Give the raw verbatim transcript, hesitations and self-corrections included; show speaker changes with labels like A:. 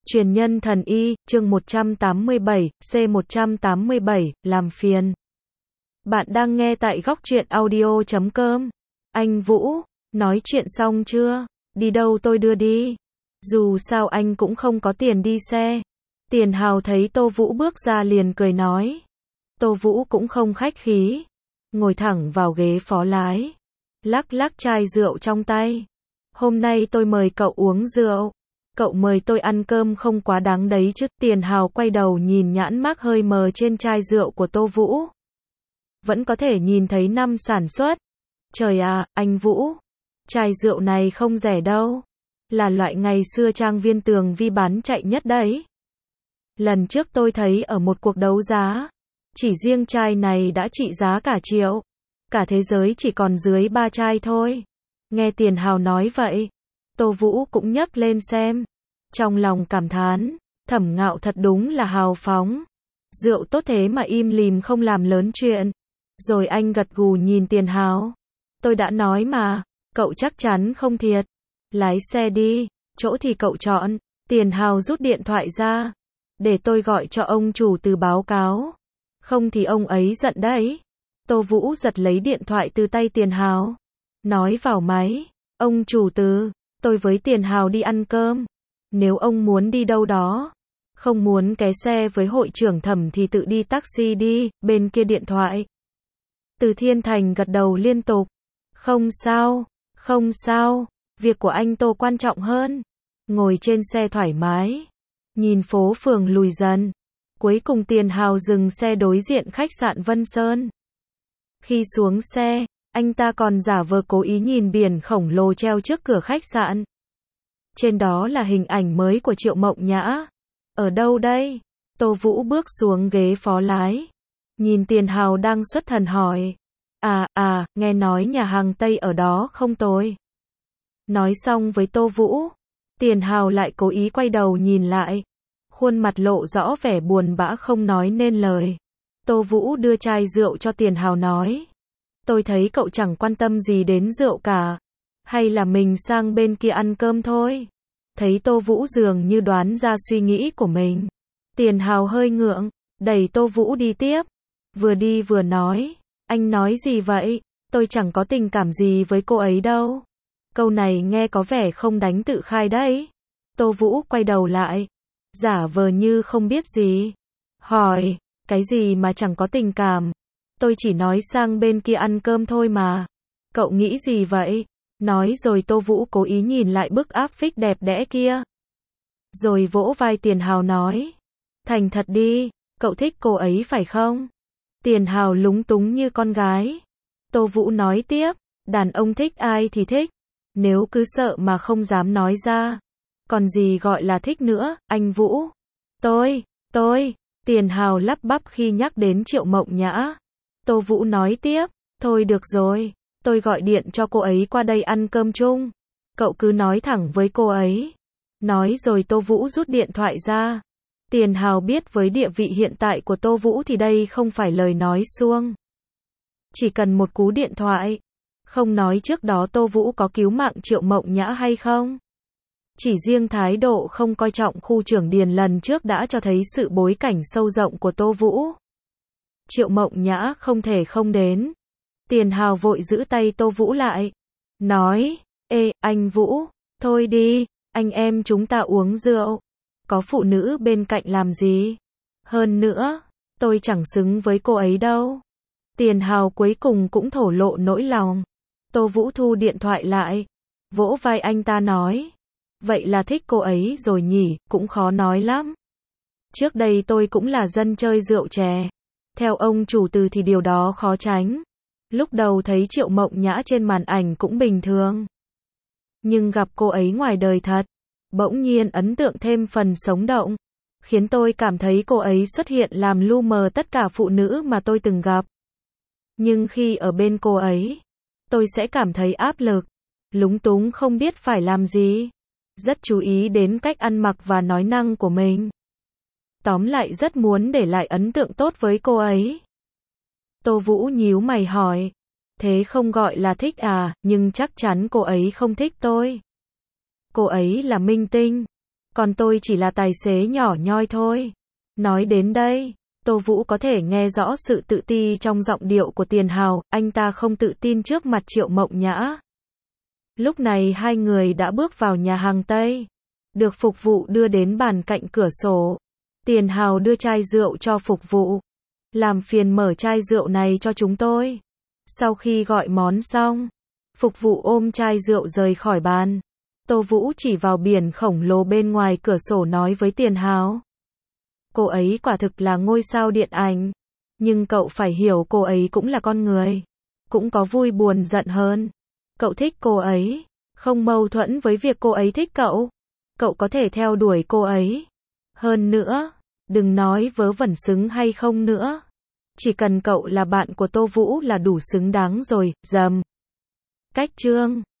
A: Truyền nhân thần y, chương một trăm tám mươi bảy, C một trăm tám mươi bảy, làm phiền. Bạn đang nghe tại góc truyện audio chấm com. Anh Vũ, nói chuyện xong chưa? Đi đâu tôi đưa đi. Dù sao anh cũng không có tiền đi xe. Tiền Hào thấy Tô Vũ bước ra liền cười nói. Tô Vũ cũng không khách khí. Ngồi thẳng vào ghế phó lái. Lắc lắc chai rượu trong tay. Hôm nay tôi mời cậu uống rượu. Cậu mời tôi ăn cơm không quá đáng đấy chứ. Tiền Hào quay đầu nhìn nhãn mác hơi mờ trên chai rượu của Tô Vũ. Vẫn có thể nhìn thấy năm sản xuất. Trời à, anh Vũ. Chai rượu này không rẻ đâu. Là loại ngày xưa Trang Viên Tường Vi bán chạy nhất đấy. Lần trước tôi thấy ở một cuộc đấu giá. Chỉ riêng chai này đã trị giá cả triệu. Cả thế giới chỉ còn dưới ba chai thôi. Nghe Tiền Hào nói vậy. Tô Vũ cũng nhấc lên xem. Trong lòng cảm thán. Thẩm Ngạo thật đúng là hào phóng. Rượu tốt thế mà im lìm không làm lớn chuyện. Rồi anh gật gù nhìn Tiền Hào. Tôi đã nói mà. Cậu chắc chắn không thiệt. Lái xe đi. Chỗ thì cậu chọn. Tiền Hào rút điện thoại ra. Để tôi gọi cho ông chủ từ báo cáo. Không thì ông ấy giận đấy. Tô Vũ giật lấy điện thoại từ tay Tiền Hào. Nói vào máy. Ông chủ từ. Tôi với Tiền Hào đi ăn cơm. Nếu ông muốn đi đâu đó. Không muốn ké xe với hội trưởng Thẩm thì tự đi taxi đi. Bên kia điện thoại. Từ Thiên Thành gật đầu liên tục. Không sao. Không sao. Việc của anh Tô quan trọng hơn. Ngồi trên xe thoải mái. Nhìn phố phường lùi dần. Cuối cùng Tiền Hào dừng xe đối diện khách sạn Vân Sơn. Khi xuống xe, anh ta còn giả vờ cố ý nhìn biển khổng lồ treo trước cửa khách sạn. Trên đó là hình ảnh mới của Triệu Mộng Nhã. Ở đâu đây? Tô Vũ bước xuống ghế phó lái. Nhìn Tiền Hào đang xuất thần hỏi. À, à, nghe nói nhà hàng Tây ở đó không tồi. Nói xong với Tô Vũ. Tiền Hào lại cố ý quay đầu nhìn lại. Khuôn mặt lộ rõ vẻ buồn bã không nói nên lời. Tô Vũ đưa chai rượu cho Tiền Hào nói. Tôi thấy cậu chẳng quan tâm gì đến rượu cả. Hay là mình sang bên kia ăn cơm thôi. Thấy Tô Vũ dường như đoán ra suy nghĩ của mình. Tiền Hào hơi ngượng. Đẩy Tô Vũ đi tiếp. Vừa đi vừa nói. Anh nói gì vậy? Tôi chẳng có tình cảm gì với cô ấy đâu. Câu này nghe có vẻ không đánh tự khai đấy. Tô Vũ quay đầu lại. Giả vờ như không biết gì. Hỏi. Cái gì mà chẳng có tình cảm? Tôi chỉ nói sang bên kia ăn cơm thôi mà. Cậu nghĩ gì vậy? Nói rồi Tô Vũ cố ý nhìn lại bức áp phích đẹp đẽ kia. Rồi vỗ vai Tiền Hào nói. Thành thật đi, cậu thích cô ấy phải không? Tiền Hào lúng túng như con gái. Tô Vũ nói tiếp. Đàn ông thích ai thì thích. Nếu cứ sợ mà không dám nói ra. Còn gì gọi là thích nữa, anh Vũ? Tôi, tôi. Tiền Hào lắp bắp khi nhắc đến Triệu Mộng Nhã. Tô Vũ nói tiếp. Thôi được rồi. Tôi gọi điện cho cô ấy qua đây ăn cơm chung. Cậu cứ nói thẳng với cô ấy. Nói rồi Tô Vũ rút điện thoại ra. Tiền Hào biết với địa vị hiện tại của Tô Vũ thì đây không phải lời nói suông. Chỉ cần một cú điện thoại. Không nói trước đó Tô Vũ có cứu mạng Triệu Mộng Nhã hay không. Chỉ riêng thái độ không coi trọng khu trưởng Điền lần trước đã cho thấy sự bối cảnh sâu rộng của Tô Vũ. Triệu Mộng Nhã không thể không đến. Tiền Hào vội giữ tay Tô Vũ lại. Nói, ê, anh Vũ, thôi đi, anh em chúng ta uống rượu. Có phụ nữ bên cạnh làm gì? Hơn nữa, tôi chẳng xứng với cô ấy đâu. Tiền Hào cuối cùng cũng thổ lộ nỗi lòng. Tô Vũ thu điện thoại lại. Vỗ vai anh ta nói. Vậy là thích cô ấy rồi nhỉ, cũng khó nói lắm. Trước đây tôi cũng là dân chơi rượu chè. Theo ông chủ Từ thì điều đó khó tránh. Lúc đầu thấy Triệu Mộng Nhã trên màn ảnh cũng bình thường. Nhưng gặp cô ấy ngoài đời thật. Bỗng nhiên ấn tượng thêm phần sống động. Khiến tôi cảm thấy cô ấy xuất hiện làm lu mờ tất cả phụ nữ mà tôi từng gặp. Nhưng khi ở bên cô ấy, tôi sẽ cảm thấy áp lực. Lúng túng không biết phải làm gì. Rất chú ý đến cách ăn mặc và nói năng của mình. Tóm lại rất muốn để lại ấn tượng tốt với cô ấy. Tô Vũ nhíu mày hỏi. Thế không gọi là thích à, nhưng chắc chắn cô ấy không thích tôi. Cô ấy là minh tinh. Còn tôi chỉ là tài xế nhỏ nhoi thôi. Nói đến đây, Tô Vũ có thể nghe rõ sự tự ti trong giọng điệu của Tiền Hào, anh ta không tự tin trước mặt Triệu Mộng Nhã. Lúc này hai người đã bước vào nhà hàng Tây, được phục vụ đưa đến bàn cạnh cửa sổ. Tiền Hào đưa chai rượu cho phục vụ. Làm phiền mở chai rượu này cho chúng tôi. Sau khi gọi món xong, phục vụ ôm chai rượu rời khỏi bàn. Tô Vũ chỉ vào biển khổng lồ bên ngoài cửa sổ nói với Tiền Hào. Cô ấy quả thực là ngôi sao điện ảnh. Nhưng cậu phải hiểu cô ấy cũng là con người. Cũng có vui buồn giận hơn. Cậu thích cô ấy, không mâu thuẫn với việc cô ấy thích cậu. Cậu có thể theo đuổi cô ấy. Hơn nữa, đừng nói vớ vẩn xứng hay không nữa. Chỉ cần cậu là bạn của Tô Vũ là đủ xứng đáng rồi, dầm. Cách chương